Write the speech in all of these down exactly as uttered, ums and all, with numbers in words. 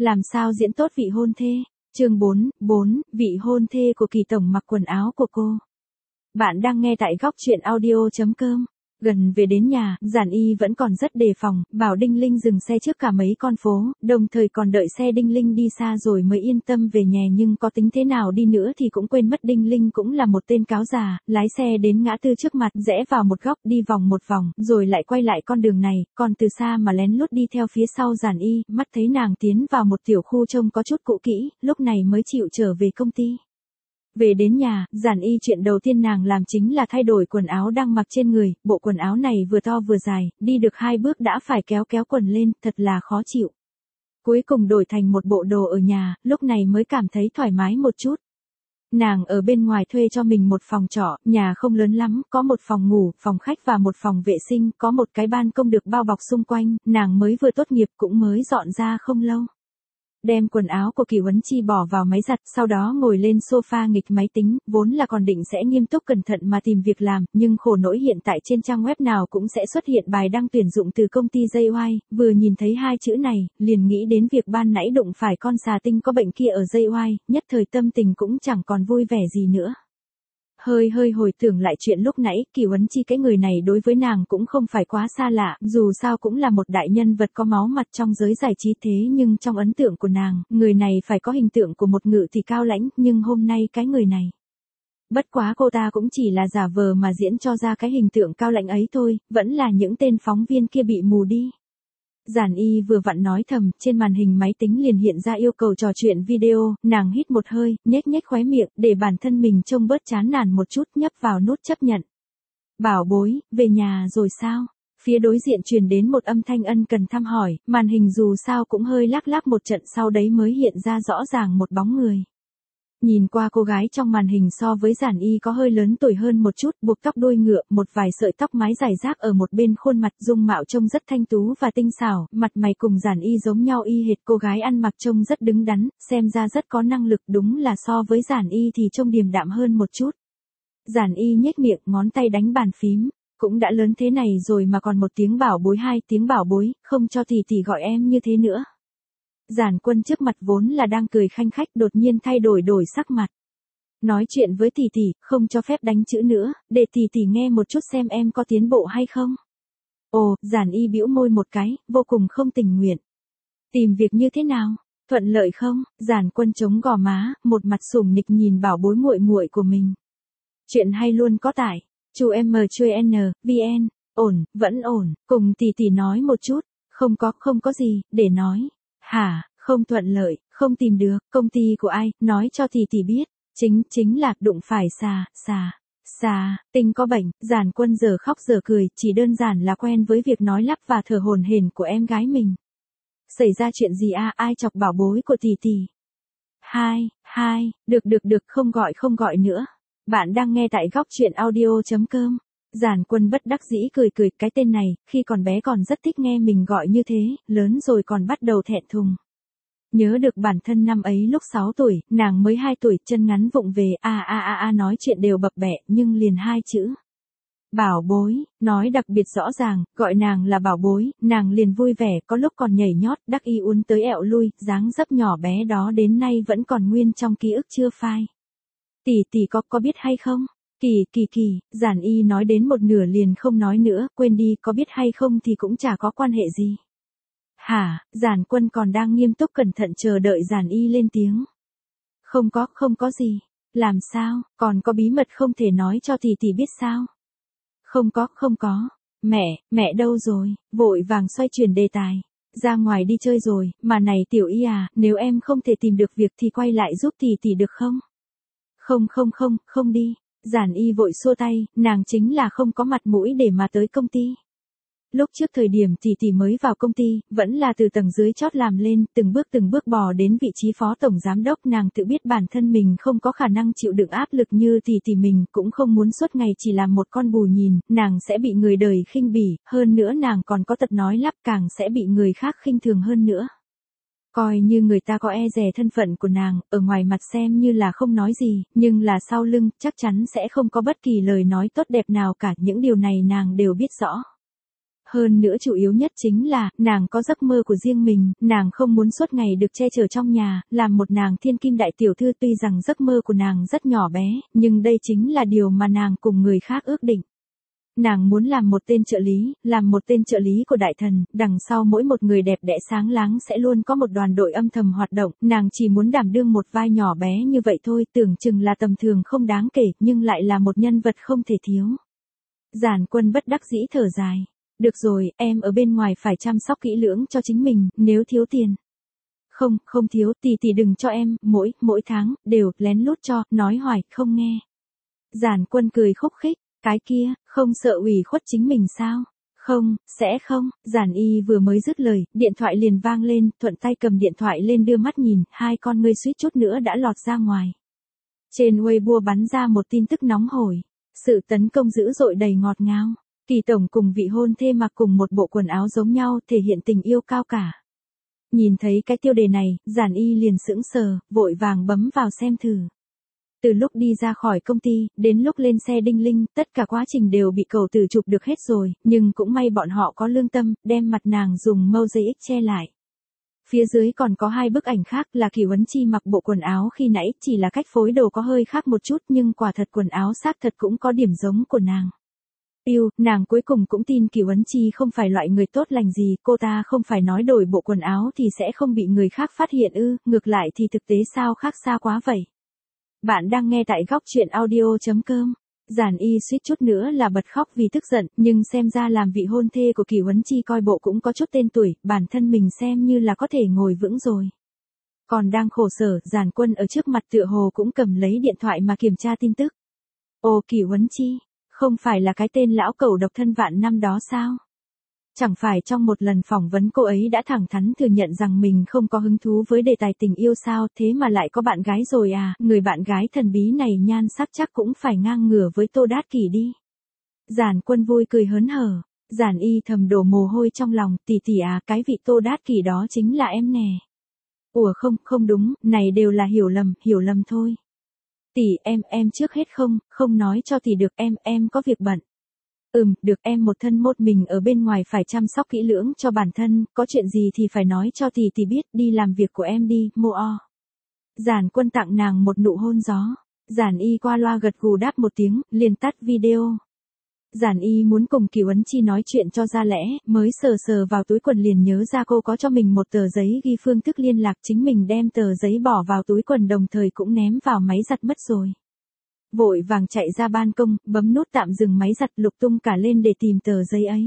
Làm sao diễn tốt vị hôn thê? Chương bốn, bốn, vị hôn thê của Kỳ tổng mặc quần áo của cô. Bạn đang nghe tại góc truyện audio chấm com. Gần về đến nhà, Giản Y vẫn còn rất đề phòng, bảo Đinh Linh dừng xe trước cả mấy con phố, đồng thời còn đợi xe Đinh Linh đi xa rồi mới yên tâm về nhà, nhưng có tính thế nào đi nữa thì cũng quên mất Đinh Linh cũng là một tên cáo già, lái xe đến ngã tư trước mặt, rẽ vào một góc, đi vòng một vòng, rồi lại quay lại con đường này, còn từ xa mà lén lút đi theo phía sau Giản Y, mắt thấy nàng tiến vào một tiểu khu trông có chút cũ kỹ, lúc này mới chịu trở về công ty. Về đến nhà, Giản Y chuyện đầu tiên nàng làm chính là thay đổi quần áo đang mặc trên người, bộ quần áo này vừa to vừa dài, đi được hai bước đã phải kéo kéo quần lên, thật là khó chịu. Cuối cùng đổi thành một bộ đồ ở nhà, lúc này mới cảm thấy thoải mái một chút. Nàng ở bên ngoài thuê cho mình một phòng trọ, nhà không lớn lắm, có một phòng ngủ, phòng khách và một phòng vệ sinh, có một cái ban công được bao bọc xung quanh, nàng mới vừa tốt nghiệp cũng mới dọn ra không lâu. Đem quần áo của Kỳ Huấn Chi bỏ vào máy giặt, sau đó ngồi lên sofa nghịch máy tính, vốn là còn định sẽ nghiêm túc cẩn thận mà tìm việc làm, nhưng khổ nỗi hiện tại trên trang web nào cũng sẽ xuất hiện bài đăng tuyển dụng từ công ty gi oai, vừa nhìn thấy hai chữ này, liền nghĩ đến việc ban nãy đụng phải con xà tinh có bệnh kia ở gi oai, nhất thời tâm tình cũng chẳng còn vui vẻ gì nữa. Hơi hơi hồi tưởng lại chuyện lúc nãy, Kỳ Huấn Chi cái người này đối với nàng cũng không phải quá xa lạ, dù sao cũng là một đại nhân vật có máu mặt trong giới giải trí, thế nhưng trong ấn tượng của nàng, người này phải có hình tượng của một ngự tỷ cao lãnh, nhưng hôm nay cái người này. Bất quá cô ta cũng chỉ là giả vờ mà diễn cho ra cái hình tượng cao lãnh ấy thôi, vẫn là những tên phóng viên kia bị mù đi. Giản Y vừa vặn nói thầm, trên màn hình máy tính liền hiện ra yêu cầu trò chuyện video, nàng hít một hơi, nhếch nhếch khóe miệng, để bản thân mình trông bớt chán nản một chút, nhấp vào nút chấp nhận. Bảo bối, về nhà rồi sao? Phía đối diện truyền đến một âm thanh ân cần thăm hỏi, màn hình dù sao cũng hơi lắc lắc một trận, sau đấy mới hiện ra rõ ràng một bóng người. Nhìn qua cô gái trong màn hình so với Giản Y có hơi lớn tuổi hơn một chút, buộc tóc đuôi ngựa, một vài sợi tóc mái rải rác ở một bên khuôn mặt, dung mạo trông rất thanh tú và tinh xảo, mặt mày cùng Giản Y giống nhau y hệt, cô gái ăn mặc trông rất đứng đắn, xem ra rất có năng lực, đúng là so với Giản Y thì trông điềm đạm hơn một chút. Giản Y nhếch miệng, ngón tay đánh bàn phím, cũng đã lớn thế này rồi mà còn một tiếng bảo bối, hai tiếng bảo bối, không cho tỷ tỷ gọi em như thế nữa. Giản Quân trước mặt vốn là đang cười khanh khách, đột nhiên thay đổi đổi sắc mặt. Nói chuyện với tỷ tỷ, không cho phép đánh chữ nữa, để tỷ tỷ nghe một chút xem em có tiến bộ hay không. Ồ, Giản Y bĩu môi một cái, vô cùng không tình nguyện. Tìm việc như thế nào? Thuận lợi không? Giản Quân chống gò má, một mặt sủng nịch nhìn bảo bối muội muội của mình. Chuyện hay luôn có tải. Chu em chui n, vn, ổn, vẫn ổn, cùng tỷ tỷ nói một chút, không có, không có gì, để nói. Hả, không thuận lợi, không tìm được, công ty của ai, nói cho tỷ tỷ biết, chính, chính là, đụng phải xà, xà, xà, tinh có bệnh, Giản Quân giờ khóc giờ cười, chỉ đơn giản là quen với việc nói lắp và thở hổn hển của em gái mình. Xảy ra chuyện gì a, à, ai chọc bảo bối của tỷ tỷ? Hai, hai, được được được, không gọi không gọi nữa. Bạn đang nghe tại góc truyện audio chấm com. Giản Quân bất đắc dĩ cười cười, cái tên này, khi còn bé còn rất thích nghe mình gọi như thế, lớn rồi còn bắt đầu thẹn thùng. Nhớ được bản thân năm ấy lúc sáu tuổi, nàng mới hai tuổi, chân ngắn vụng về, a a a a nói chuyện đều bập bẹ, nhưng liền hai chữ. Bảo bối, nói đặc biệt rõ ràng, gọi nàng là bảo bối, nàng liền vui vẻ, có lúc còn nhảy nhót, đắc y uốn tới ẹo lui, dáng dấp nhỏ bé đó đến nay vẫn còn nguyên trong ký ức chưa phai. Tỷ tỷ có, có biết hay không? Kỳ, kỳ kỳ, Giản Y nói đến một nửa liền không nói nữa, quên đi, có biết hay không thì cũng chả có quan hệ gì. Hả, Giản Quân còn đang nghiêm túc cẩn thận chờ đợi Giản Y lên tiếng. Không có, không có gì. Làm sao, còn có bí mật không thể nói cho tỷ tỷ biết sao? Không có, không có. Mẹ, mẹ đâu rồi? Vội vàng xoay chuyển đề tài. Ra ngoài đi chơi rồi, mà này Tiểu Y à, nếu em không thể tìm được việc thì quay lại giúp tỷ tỷ được không? Không không không, không đi. Giản Y vội xua tay, nàng chính là không có mặt mũi để mà tới công ty. Lúc trước thời điểm tỷ tỷ mới vào công ty, vẫn là từ tầng dưới chót làm lên, từng bước từng bước bò đến vị trí phó tổng giám đốc, nàng tự biết bản thân mình không có khả năng chịu đựng áp lực như tỷ tỷ mình, cũng không muốn suốt ngày chỉ làm một con bù nhìn, nàng sẽ bị người đời khinh bỉ, hơn nữa nàng còn có tật nói lắp, càng sẽ bị người khác khinh thường hơn nữa. Coi như người ta có e dè thân phận của nàng, ở ngoài mặt xem như là không nói gì, nhưng là sau lưng, chắc chắn sẽ không có bất kỳ lời nói tốt đẹp nào cả, những điều này nàng đều biết rõ. Hơn nữa chủ yếu nhất chính là, nàng có giấc mơ của riêng mình, nàng không muốn suốt ngày được che chở trong nhà, làm một nàng thiên kim đại tiểu thư. Tuy rằng giấc mơ của nàng rất nhỏ bé, nhưng đây chính là điều mà nàng cùng người khác ước định. Nàng muốn làm một tên trợ lý, làm một tên trợ lý của đại thần, đằng sau mỗi một người đẹp đẽ sáng láng sẽ luôn có một đoàn đội âm thầm hoạt động, nàng chỉ muốn đảm đương một vai nhỏ bé như vậy thôi, tưởng chừng là tầm thường không đáng kể, nhưng lại là một nhân vật không thể thiếu. Giản Quân bất đắc dĩ thở dài. Được rồi, em ở bên ngoài phải chăm sóc kỹ lưỡng cho chính mình, nếu thiếu tiền. Không, không thiếu, tỷ tỷ đừng cho em, mỗi, mỗi tháng, đều, lén lút cho, nói hoài, không nghe. Giản Quân cười khúc khích, cái kia, không sợ ủy khuất chính mình sao? Không, sẽ không, Giản Y vừa mới dứt lời, điện thoại liền vang lên, thuận tay cầm điện thoại lên đưa mắt nhìn, hai con ngươi suýt chút nữa đã lọt ra ngoài. Trên Weibo bắn ra một tin tức nóng hổi, sự tấn công dữ dội đầy ngọt ngào. Kỳ tổng cùng vị hôn thê mặc cùng một bộ quần áo giống nhau, thể hiện tình yêu cao cả. Nhìn thấy cái tiêu đề này, Giản Y liền sững sờ, vội vàng bấm vào xem thử. Từ lúc đi ra khỏi công ty, đến lúc lên xe Đinh Linh, tất cả quá trình đều bị cậu tử chụp được hết rồi, nhưng cũng may bọn họ có lương tâm, đem mặt nàng dùng mosaic che lại. Phía dưới còn có hai bức ảnh khác là Kỳ Huấn Chi mặc bộ quần áo khi nãy, chỉ là cách phối đồ có hơi khác một chút nhưng quả thật quần áo xác thật cũng có điểm giống của nàng. Yêu, nàng cuối cùng cũng tin Kỳ Huấn Chi không phải loại người tốt lành gì, cô ta không phải nói đổi bộ quần áo thì sẽ không bị người khác phát hiện ư, ngược lại thì thực tế sao khác xa quá vậy. Bạn đang nghe tại góc truyện audio chấm com. Giản Y suýt chút nữa là bật khóc vì tức giận, nhưng xem ra làm vị hôn thê của Kỳ Huấn Chi coi bộ cũng có chút tên tuổi, bản thân mình xem như là có thể ngồi vững rồi. Còn đang khổ sở, Giản Quân ở trước mặt tựa hồ cũng cầm lấy điện thoại mà kiểm tra tin tức. Ồ, Kỳ Huấn Chi, không phải là cái tên lão cẩu độc thân vạn năm đó sao? Chẳng phải trong một lần phỏng vấn cô ấy đã thẳng thắn thừa nhận rằng mình không có hứng thú với đề tài tình yêu sao, thế mà lại có bạn gái rồi à, người bạn gái thần bí này nhan sắc chắc cũng phải ngang ngửa với Tô Đát Kỷ đi. Giản Quân vui cười hớn hở, Giản Y thầm đổ mồ hôi trong lòng, tỷ tỷ à, cái vị Tô Đát Kỷ đó chính là em nè. Ủa không, không đúng, này đều là hiểu lầm, hiểu lầm thôi. Tỷ, em, em trước hết không, không nói cho tỷ được, em, em có việc bận. Ừm, được, em một thân một mình ở bên ngoài phải chăm sóc kỹ lưỡng cho bản thân, có chuyện gì thì phải nói cho tỷ tỷ biết, đi làm việc của em đi, mô o. Giản Quân tặng nàng một nụ hôn gió, Giản Y qua loa gật gù đáp một tiếng, liền tắt video. Giản Y muốn cùng Kỳ Huấn Chi nói chuyện cho ra lẽ, mới sờ sờ vào túi quần liền nhớ ra cô có cho mình một tờ giấy ghi phương thức liên lạc, chính mình đem tờ giấy bỏ vào túi quần đồng thời cũng ném vào máy giặt mất rồi. Vội vàng chạy ra ban công, bấm nút tạm dừng máy giặt, lục tung cả lên để tìm tờ giấy ấy.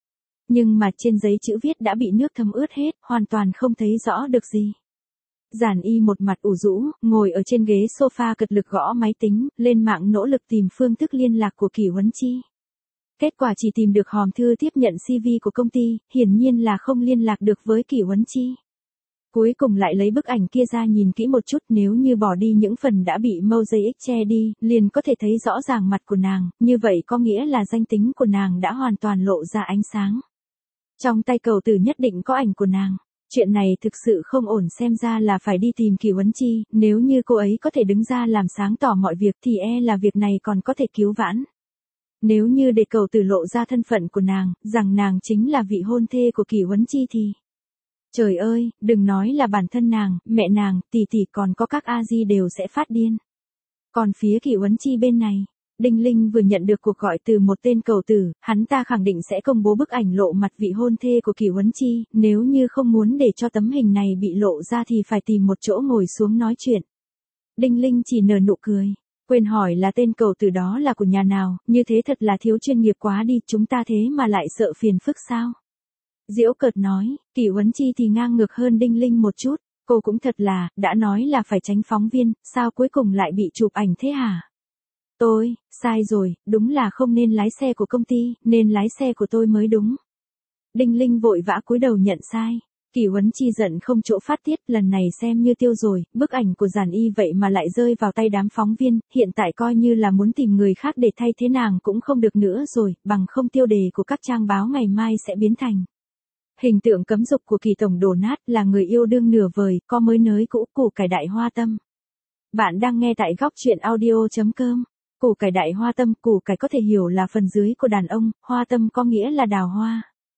Nhưng mà trên giấy chữ viết đã bị nước thấm ướt hết, hoàn toàn không thấy rõ được gì. Giản Y một mặt ủ rũ, ngồi ở trên ghế sofa cật lực gõ máy tính, lên mạng nỗ lực tìm phương thức liên lạc của Kỳ Huấn Chi. Kết quả chỉ tìm được hòm thư tiếp nhận xê vê của công ty, hiển nhiên là không liên lạc được với Kỳ Huấn Chi. Cuối cùng lại lấy bức ảnh kia ra nhìn kỹ một chút, nếu như bỏ đi những phần đã bị mosaic che đi, liền có thể thấy rõ ràng mặt của nàng, như vậy có nghĩa là danh tính của nàng đã hoàn toàn lộ ra ánh sáng. Trong tay cậu tử nhất định có ảnh của nàng. Chuyện này thực sự không ổn, xem ra là phải đi tìm Kỳ Huấn Chi, nếu như cô ấy có thể đứng ra làm sáng tỏ mọi việc thì e là việc này còn có thể cứu vãn. Nếu như để cậu tử lộ ra thân phận của nàng, rằng nàng chính là vị hôn thê của Kỳ Huấn Chi thì... Trời ơi, đừng nói là bản thân nàng, mẹ nàng, tỷ tỷ còn có các A-di đều sẽ phát điên. Còn phía Kỳ Huấn Chi bên này, Đinh Linh vừa nhận được cuộc gọi từ một tên cẩu tử, hắn ta khẳng định sẽ công bố bức ảnh lộ mặt vị hôn thê của Kỳ Huấn Chi, nếu như không muốn để cho tấm hình này bị lộ ra thì phải tìm một chỗ ngồi xuống nói chuyện. Đinh Linh chỉ nở nụ cười, quên hỏi là tên cẩu tử đó là của nhà nào, như thế thật là thiếu chuyên nghiệp quá đi, chúng ta thế mà lại sợ phiền phức sao? Diễu cợt nói, Kỳ Huấn Chi thì ngang ngược hơn Đinh Linh một chút, cô cũng thật là, đã nói là phải tránh phóng viên, sao cuối cùng lại bị chụp ảnh thế hả? Tôi, sai rồi, đúng là không nên lái xe của công ty, nên lái xe của tôi mới đúng. Đinh Linh vội vã cúi đầu nhận sai. Kỳ Huấn Chi giận không chỗ phát tiết, lần này xem như tiêu rồi, bức ảnh của Giản Y vậy mà lại rơi vào tay đám phóng viên, hiện tại coi như là muốn tìm người khác để thay thế nàng cũng không được nữa rồi, bằng không tiêu đề của các trang báo ngày mai sẽ biến thành. Hình tượng cấm dục của Kỳ tổng đổ nát, là người yêu đương nửa vời, có mới nới cũ, củ cải đại hoa tâm. Bạn đang nghe tại góc truyện audio chấm com. Củ cải đại hoa tâm, củ cải có thể hiểu là phần dưới của đàn ông, hoa tâm có nghĩa là đào hoa.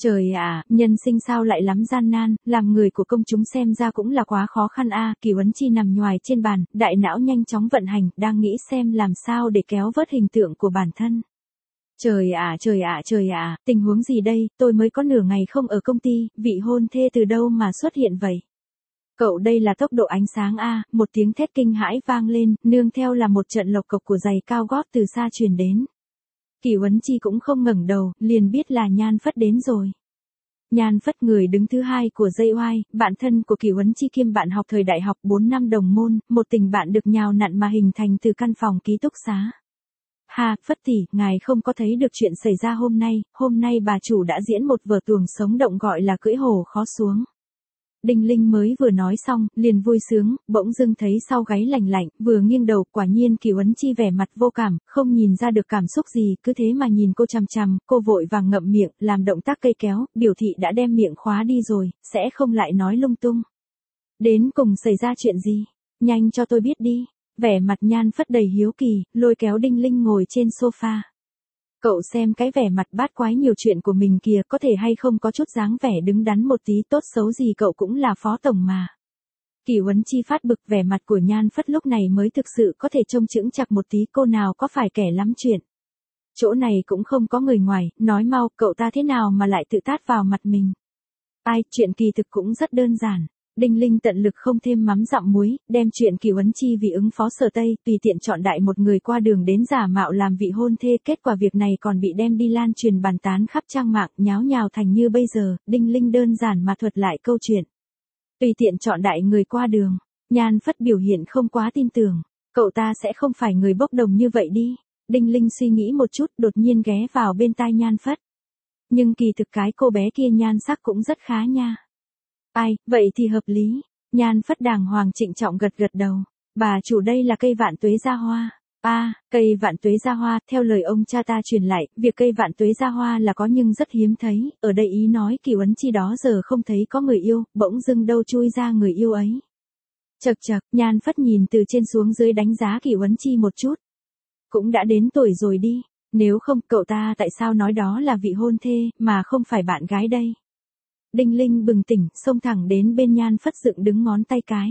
Trời ạ, nhân sinh sao lại lắm gian nan, làm người của công chúng xem ra cũng là quá khó khăn a. Kỳ Huấn Chi nằm nhoài trên bàn, đại não nhanh chóng vận hành, đang nghĩ xem làm sao để kéo vớt hình tượng của bản thân. Trời ạ, trời ạ, trời ạ, tình huống gì đây, tôi mới có nửa ngày không ở công ty, vị hôn thê từ đâu mà xuất hiện vậy? Cậu đây là tốc độ ánh sáng a, một tiếng thét kinh hãi vang lên, nương theo là một trận lộc cộc của giày cao gót từ xa truyền đến. Kỳ Huấn Chi cũng không ngẩng đầu, liền biết là Nhan Phất đến rồi. Nhan Phất người đứng thứ hai của J Y, bạn thân của Kỳ Huấn Chi kiêm bạn học thời đại học bốn năm đồng môn, một tình bạn được nhào nặn mà hình thành từ căn phòng ký túc xá. Ha, Phất tỷ, ngài không có thấy được chuyện xảy ra hôm nay, hôm nay bà chủ đã diễn một vở tuồng sống động gọi là cưỡi hổ khó xuống. Đinh Linh mới vừa nói xong, liền vui sướng, bỗng dưng thấy sau gáy lạnh lạnh, vừa nghiêng đầu, quả nhiên Kỳ Huấn Chi vẻ mặt vô cảm, không nhìn ra được cảm xúc gì, cứ thế mà nhìn cô chằm chằm, cô vội vàng ngậm miệng, làm động tác cây kéo, biểu thị đã đem miệng khóa đi rồi, sẽ không lại nói lung tung. Đến cùng xảy ra chuyện gì? Nhanh cho tôi biết đi. Vẻ mặt Nhan Phất đầy hiếu kỳ, lôi kéo Đinh Linh ngồi trên sofa. Cậu xem cái vẻ mặt bát quái nhiều chuyện của mình kìa, có thể hay không có chút dáng vẻ đứng đắn một tí, tốt xấu gì cậu cũng là phó tổng mà. Kỳ Huấn Chi phát bực, vẻ mặt của Nhan Phất lúc này mới thực sự có thể trông chững chặt một tí, cô nào có phải kẻ lắm chuyện. Chỗ này cũng không có người ngoài, nói mau, cậu ta thế nào mà lại tự tát vào mặt mình. Ai, chuyện kỳ thực cũng rất đơn giản. Đinh Linh tận lực không thêm mắm dặm muối, đem chuyện Kỳ Huấn Chi vì ứng phó Sở Tây, tùy tiện chọn đại một người qua đường đến giả mạo làm vị hôn thê, kết quả việc này còn bị đem đi lan truyền bàn tán khắp trang mạng, nháo nhào thành như bây giờ. Đinh Linh đơn giản mà thuật lại câu chuyện. Tùy tiện chọn đại người qua đường, Nhan Phất biểu hiện không quá tin tưởng, cậu ta sẽ không phải người bốc đồng như vậy đi. Đinh Linh suy nghĩ một chút, đột nhiên ghé vào bên tai Nhan Phất. Nhưng kỳ thực cái cô bé kia nhan sắc cũng rất khá nha. Ai, vậy thì hợp lý. Nhan Phất đàng hoàng trịnh trọng gật gật đầu. Bà chủ đây là cây vạn tuế gia hoa. A, à, cây vạn tuế gia hoa, theo lời ông cha ta truyền lại, việc cây vạn tuế gia hoa là có nhưng rất hiếm thấy, ở đây ý nói Kỳ Huấn Chi đó giờ không thấy có người yêu, bỗng dưng đâu chui ra người yêu ấy. Chậc chậc, Nhan Phất nhìn từ trên xuống dưới đánh giá Kỳ Huấn Chi một chút. Cũng đã đến tuổi rồi đi, nếu không cậu ta tại sao nói đó là vị hôn thê, mà không phải bạn gái đây. Đinh Linh bừng tỉnh, xông thẳng đến bên Nhan Phất dựng đứng ngón tay cái.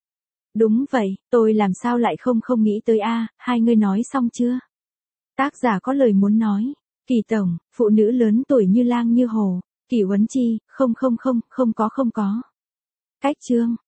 Đúng vậy, tôi làm sao lại không không nghĩ tới a, hai người nói xong chưa? Tác giả có lời muốn nói. Kỳ tổng, phụ nữ lớn tuổi như lang như hồ. Kỳ Huấn Chi, không không không, không có không có. Cách chương.